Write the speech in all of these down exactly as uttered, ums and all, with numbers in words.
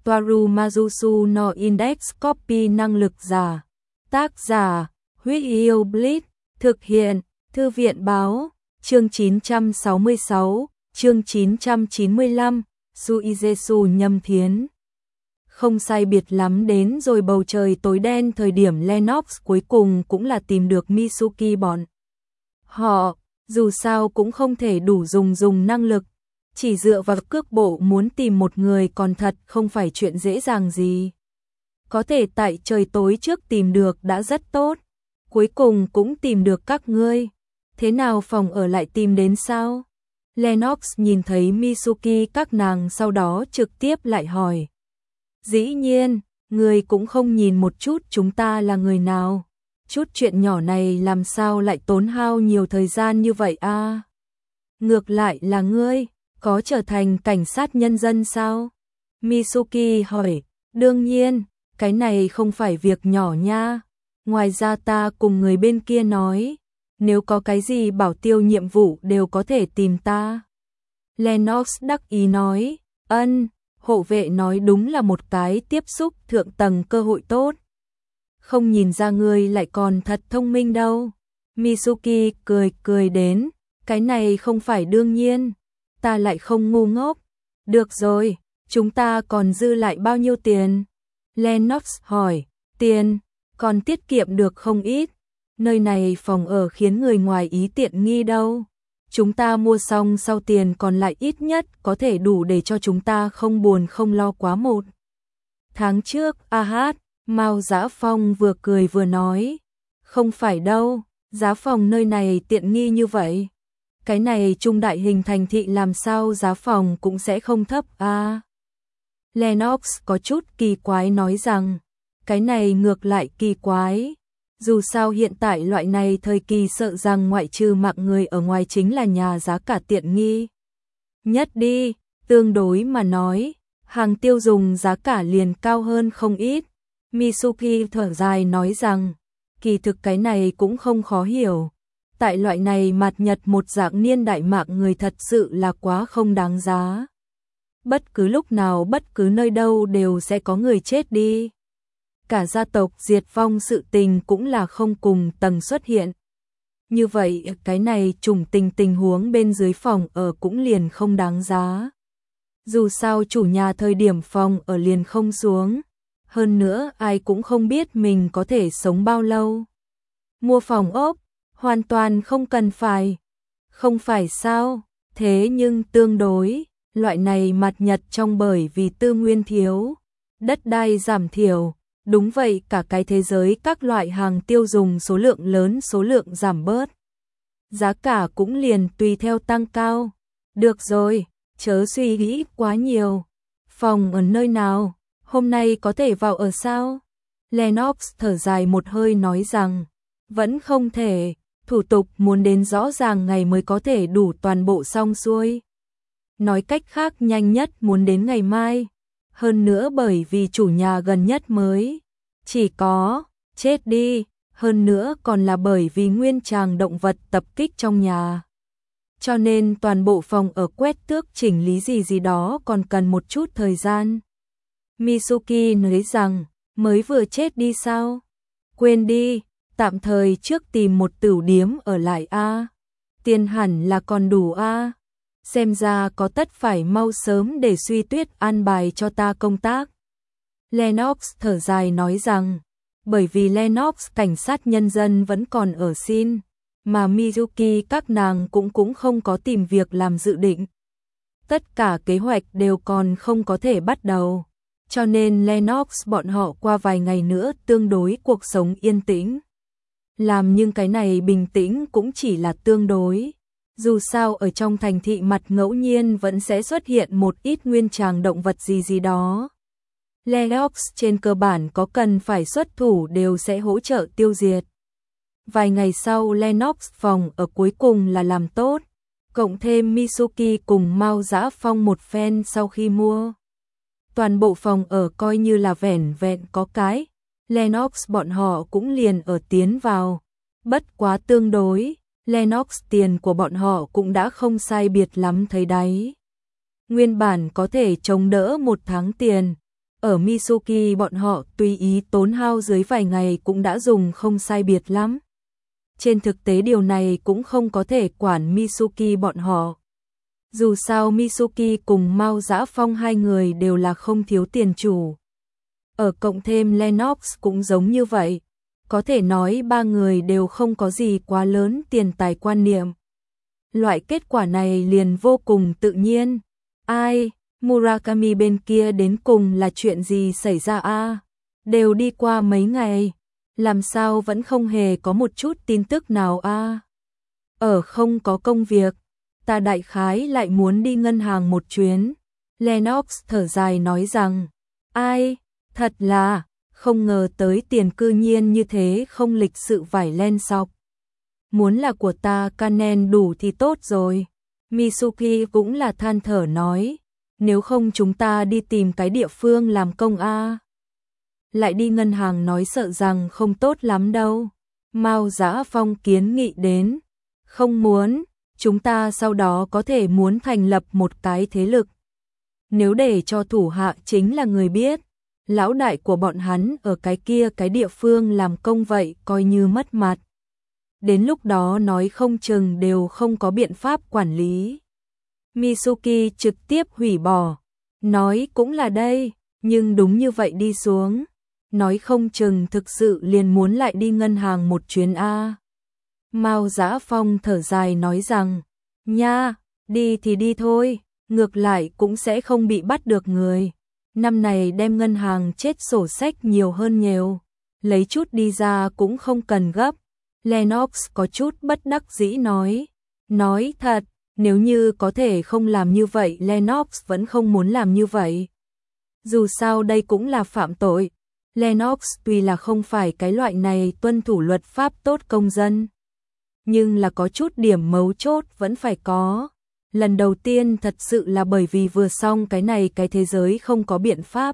Toaru Majusu no Index Copy năng lực giả. Tác giả, Huyết Yêu Blitz, thực hiện, Thư viện báo, chương chín trăm sáu mươi sáu, chương chín trăm chín mươi lăm, Suijesu Nhâm Thiến. Không sai biệt lắm đến rồi bầu trời tối đen thời điểm Lennox cuối cùng cũng là tìm được Mitsuki bọn. Họ, dù sao cũng không thể đủ dùng dùng năng lực, chỉ dựa vào cước bộ muốn tìm một người còn thật không phải chuyện dễ dàng gì. Có thể tại trời tối trước tìm được đã rất tốt, cuối cùng cũng tìm được các ngươi. Thế nào phòng ở lại tìm đến sao? Lennox nhìn thấy Mitsuki các nàng sau đó trực tiếp lại hỏi. Dĩ nhiên, người cũng không nhìn một chút chúng ta là người nào. Chút chuyện nhỏ này làm sao lại tốn hao nhiều thời gian như vậy a? À? Ngược lại là ngươi, có trở thành cảnh sát nhân dân sao? Mitsuki hỏi, đương nhiên, cái này không phải việc nhỏ nha. Ngoài ra ta cùng người bên kia nói, nếu có cái gì bảo tiêu nhiệm vụ đều có thể tìm ta. Lennox đắc ý nói, ân, hộ vệ nói đúng là một cái tiếp xúc thượng tầng cơ hội tốt. Không nhìn ra ngươi lại còn thật thông minh đâu. Mitsuki cười cười đến, cái này không phải đương nhiên, ta lại không ngu ngốc. Được rồi, chúng ta còn dư lại bao nhiêu tiền? Lennox hỏi, tiền, còn tiết kiệm được không ít. Nơi này phòng ở khiến người ngoài ý tiện nghi đâu. Chúng ta mua xong sau tiền còn lại ít nhất có thể đủ để cho chúng ta không buồn không lo quá một tháng trước. A hát, Mao Giá Phong vừa cười vừa nói, không phải đâu, giá phòng nơi này tiện nghi như vậy. Cái này trung đại hình thành thị làm sao giá phòng cũng sẽ không thấp a. À, Lennox có chút kỳ quái nói rằng, cái này ngược lại kỳ quái. Dù sao hiện tại loại này thời kỳ sợ rằng ngoại trừ mạng người ở ngoài chính là nhà giá cả tiện nghi nhất đi, tương đối mà nói, hàng tiêu dùng giá cả liền cao hơn không ít. Mitsuki thở dài nói rằng, kỳ thực cái này cũng không khó hiểu. Tại loại này mạt nhật một dạng niên đại mạng người thật sự là quá không đáng giá. Bất cứ lúc nào bất cứ nơi đâu đều sẽ có người chết đi. Cả gia tộc diệt vong sự tình cũng là không cùng tầng xuất hiện. Như vậy cái này trùng tình tình huống bên dưới phòng ở cũng liền không đáng giá. Dù sao chủ nhà thời điểm phòng ở liền không xuống. Hơn nữa ai cũng không biết mình có thể sống bao lâu. Mua phòng ốc, hoàn toàn không cần phải. Không phải sao, thế nhưng tương đối, loại này mặt nhật trong bởi vì tư nguyên thiếu, đất đai giảm thiểu. Đúng vậy, cả cái thế giới các loại hàng tiêu dùng số lượng lớn số lượng giảm bớt. Giá cả cũng liền tùy theo tăng cao. Được rồi, chớ suy nghĩ quá nhiều. Phòng ở nơi nào? Hôm nay có thể vào ở sao? Lennox thở dài một hơi nói rằng, vẫn không thể, thủ tục muốn đến rõ ràng ngày mới có thể đủ toàn bộ xong xuôi. Nói cách khác nhanh nhất muốn đến ngày mai. Hơn nữa bởi vì chủ nhà gần nhất mới chỉ có chết đi, hơn nữa còn là bởi vì nguyên tràng động vật tập kích trong nhà. Cho nên toàn bộ phòng ở quét tước chỉnh lý gì gì đó còn cần một chút thời gian. Mitsuki nói rằng, mới vừa chết đi sao? Quên đi, tạm thời trước tìm một tửu điếm ở lại a. Tiền hẳn là còn đủ a. Xem ra có tất phải mau sớm để Suy Tuyết an bài cho ta công tác. Lennox thở dài nói rằng, bởi vì Lennox cảnh sát nhân dân vẫn còn ở xin, mà Mizuki các nàng cũng cũng không có tìm việc làm dự định. Tất cả kế hoạch đều còn không có thể bắt đầu, cho nên Lennox bọn họ qua vài ngày nữa tương đối cuộc sống yên tĩnh. Làm nhưng cái này bình tĩnh cũng chỉ là tương đối. Dù sao ở trong thành thị mặt ngẫu nhiên vẫn sẽ xuất hiện một ít nguyên tràng động vật gì gì đó. Lennox trên cơ bản có cần phải xuất thủ đều sẽ hỗ trợ tiêu diệt. Vài ngày sau Lennox phòng ở cuối cùng là làm tốt, cộng thêm Mitsuki cùng Mao Dã Phong một phen sau khi mua. Toàn bộ phòng ở coi như là vẻn vẹn có cái, Lennox bọn họ cũng liền ở tiến vào. Bất quá tương đối, Lennox tiền của bọn họ cũng đã không sai biệt lắm thấy đáy. Nguyên bản có thể chống đỡ một tháng tiền, ở Mitsuki bọn họ tùy ý tốn hao dưới vài ngày cũng đã dùng không sai biệt lắm. Trên thực tế điều này cũng không có thể quản Mitsuki bọn họ. Dù sao Mitsuki cùng Mao Dã Phong hai người đều là không thiếu tiền chủ. Ở cộng thêm Lennox cũng giống như vậy. Có thể nói ba người đều không có gì quá lớn tiền tài quan niệm. Loại kết quả này liền vô cùng tự nhiên. Ai, Murakami bên kia đến cùng là chuyện gì xảy ra a? Đều đi qua mấy ngày, làm sao vẫn không hề có một chút tin tức nào a? Ở không có công việc, ta đại khái lại muốn đi ngân hàng một chuyến. Lennox thở dài nói rằng, ai, thật là, không ngờ tới tiền cư nhiên như thế không lịch sự vải len sọc. Muốn là của ta Kanen đủ thì tốt rồi. Mitsuki cũng là than thở nói, nếu không chúng ta đi tìm cái địa phương làm công a. Lại đi ngân hàng nói sợ rằng không tốt lắm đâu. Mao Dã Phong kiến nghị đến, không muốn, chúng ta sau đó có thể muốn thành lập một cái thế lực. Nếu để cho thủ hạ chính là người biết, lão đại của bọn hắn ở cái kia cái địa phương làm công vậy coi như mất mặt. Đến lúc đó nói không chừng đều không có biện pháp quản lý. Mitsuki trực tiếp hủy bỏ, nói cũng là đây, nhưng đúng như vậy đi xuống, nói không chừng thực sự liền muốn lại đi ngân hàng một chuyến a. Mao Dã Phong thở dài nói rằng, nha, đi thì đi thôi, ngược lại cũng sẽ không bị bắt được người. Năm này đem ngân hàng chết sổ sách nhiều hơn nhiều, lấy chút đi ra cũng không cần gấp. Lennox có chút bất đắc dĩ nói, nói thật, nếu như có thể không làm như vậy Lennox vẫn không muốn làm như vậy. Dù sao đây cũng là phạm tội. Lennox tuy là không phải cái loại này tuân thủ luật pháp tốt công dân, nhưng là có chút điểm mấu chốt vẫn phải có. Lần đầu tiên thật sự là bởi vì vừa xong cái này cái thế giới không có biện pháp.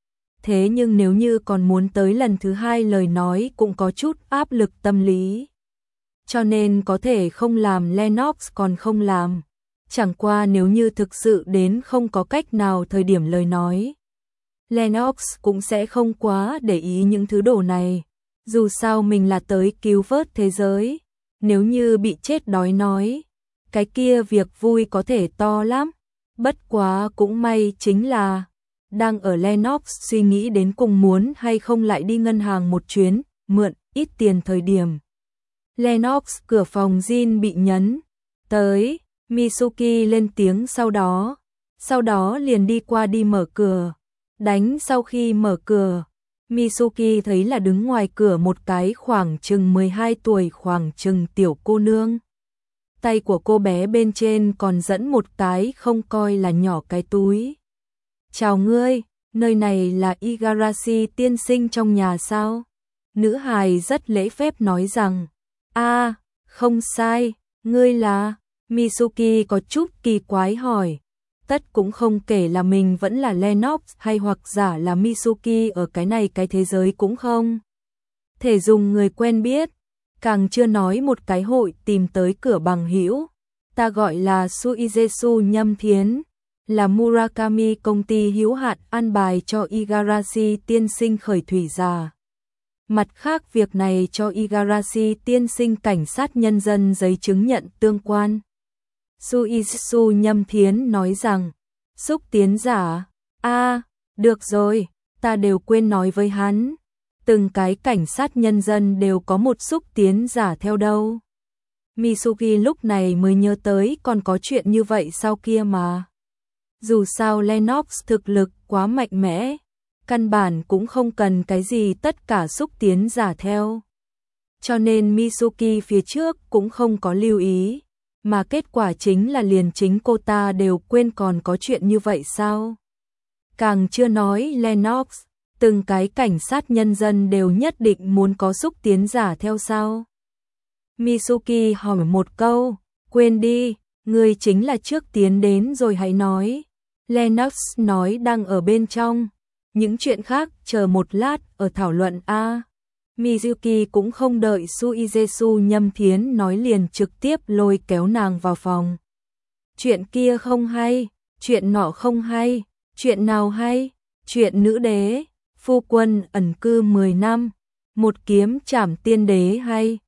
Thế nhưng nếu như còn muốn tới lần thứ hai lời nói cũng có chút áp lực tâm lý. Cho nên có thể không làm Lennox còn không làm. Chẳng qua nếu như thực sự đến không có cách nào thời điểm lời nói, Lennox cũng sẽ không quá để ý những thứ đồ này. Dù sao mình là tới cứu vớt thế giới. Nếu như bị chết đói nói, cái kia việc vui có thể to lắm. Bất quá cũng may chính là đang ở Lennox suy nghĩ đến cùng muốn hay không lại đi ngân hàng một chuyến, mượn ít tiền thời điểm. Lennox cửa phòng Jin bị nhấn. Tới, Mitsuki lên tiếng sau đó. Sau đó liền đi qua đi mở cửa. Đánh sau khi mở cửa, Mitsuki thấy là đứng ngoài cửa một cái khoảng chừng mười hai tuổi khoảng chừng tiểu cô nương. Tay của cô bé bên trên còn dẫn một cái không coi là nhỏ cái túi. Chào ngươi, nơi này là Igarashi tiên sinh trong nhà sao? Nữ hài rất lễ phép nói rằng, a, không sai, ngươi là... Mitsuki có chút kỳ quái hỏi. Tất cũng không kể là mình vẫn là Lennox hay hoặc giả là Mitsuki ở cái này cái thế giới cũng không thể dùng người quen biết, càng chưa nói một cái hội tìm tới cửa bằng hữu. Ta gọi là Suizetsu Nhâm Thiến, là Murakami công ty hữu hạn an bài cho Igarashi tiên sinh khởi thủy giả. Mặt khác việc này cho Igarashi tiên sinh cảnh sát nhân dân giấy chứng nhận tương quan. Suizetsu Nhâm Thiến nói rằng, xúc tiến giả, a, được rồi, ta đều quên nói với hắn, từng cái cảnh sát nhân dân đều có một xúc tiến giả theo đâu. Mitsuki lúc này mới nhớ tới còn có chuyện như vậy sau kia mà. Dù sao Lennox thực lực quá mạnh mẽ, căn bản cũng không cần cái gì tất cả xúc tiến giả theo. Cho nên Mitsuki phía trước cũng không có lưu ý. Mà kết quả chính là liền chính cô ta đều quên còn có chuyện như vậy sao? Càng chưa nói Lennox, từng cái cảnh sát nhân dân đều nhất định muốn có xúc tiến giả theo sao? Mitsuki hỏi một câu, quên đi, người chính là trước tiến đến rồi hãy nói. Lennox nói đang ở bên trong, những chuyện khác chờ một lát ở thảo luận a. Mitsuki cũng không đợi Suizetsu Nhâm Thiến nói liền trực tiếp lôi kéo nàng vào phòng. Chuyện kia không hay, chuyện nọ không hay, chuyện nào hay, Chuyện nữ đế, phu quân ẩn cư mười năm, một kiếm trảm tiên đế hay.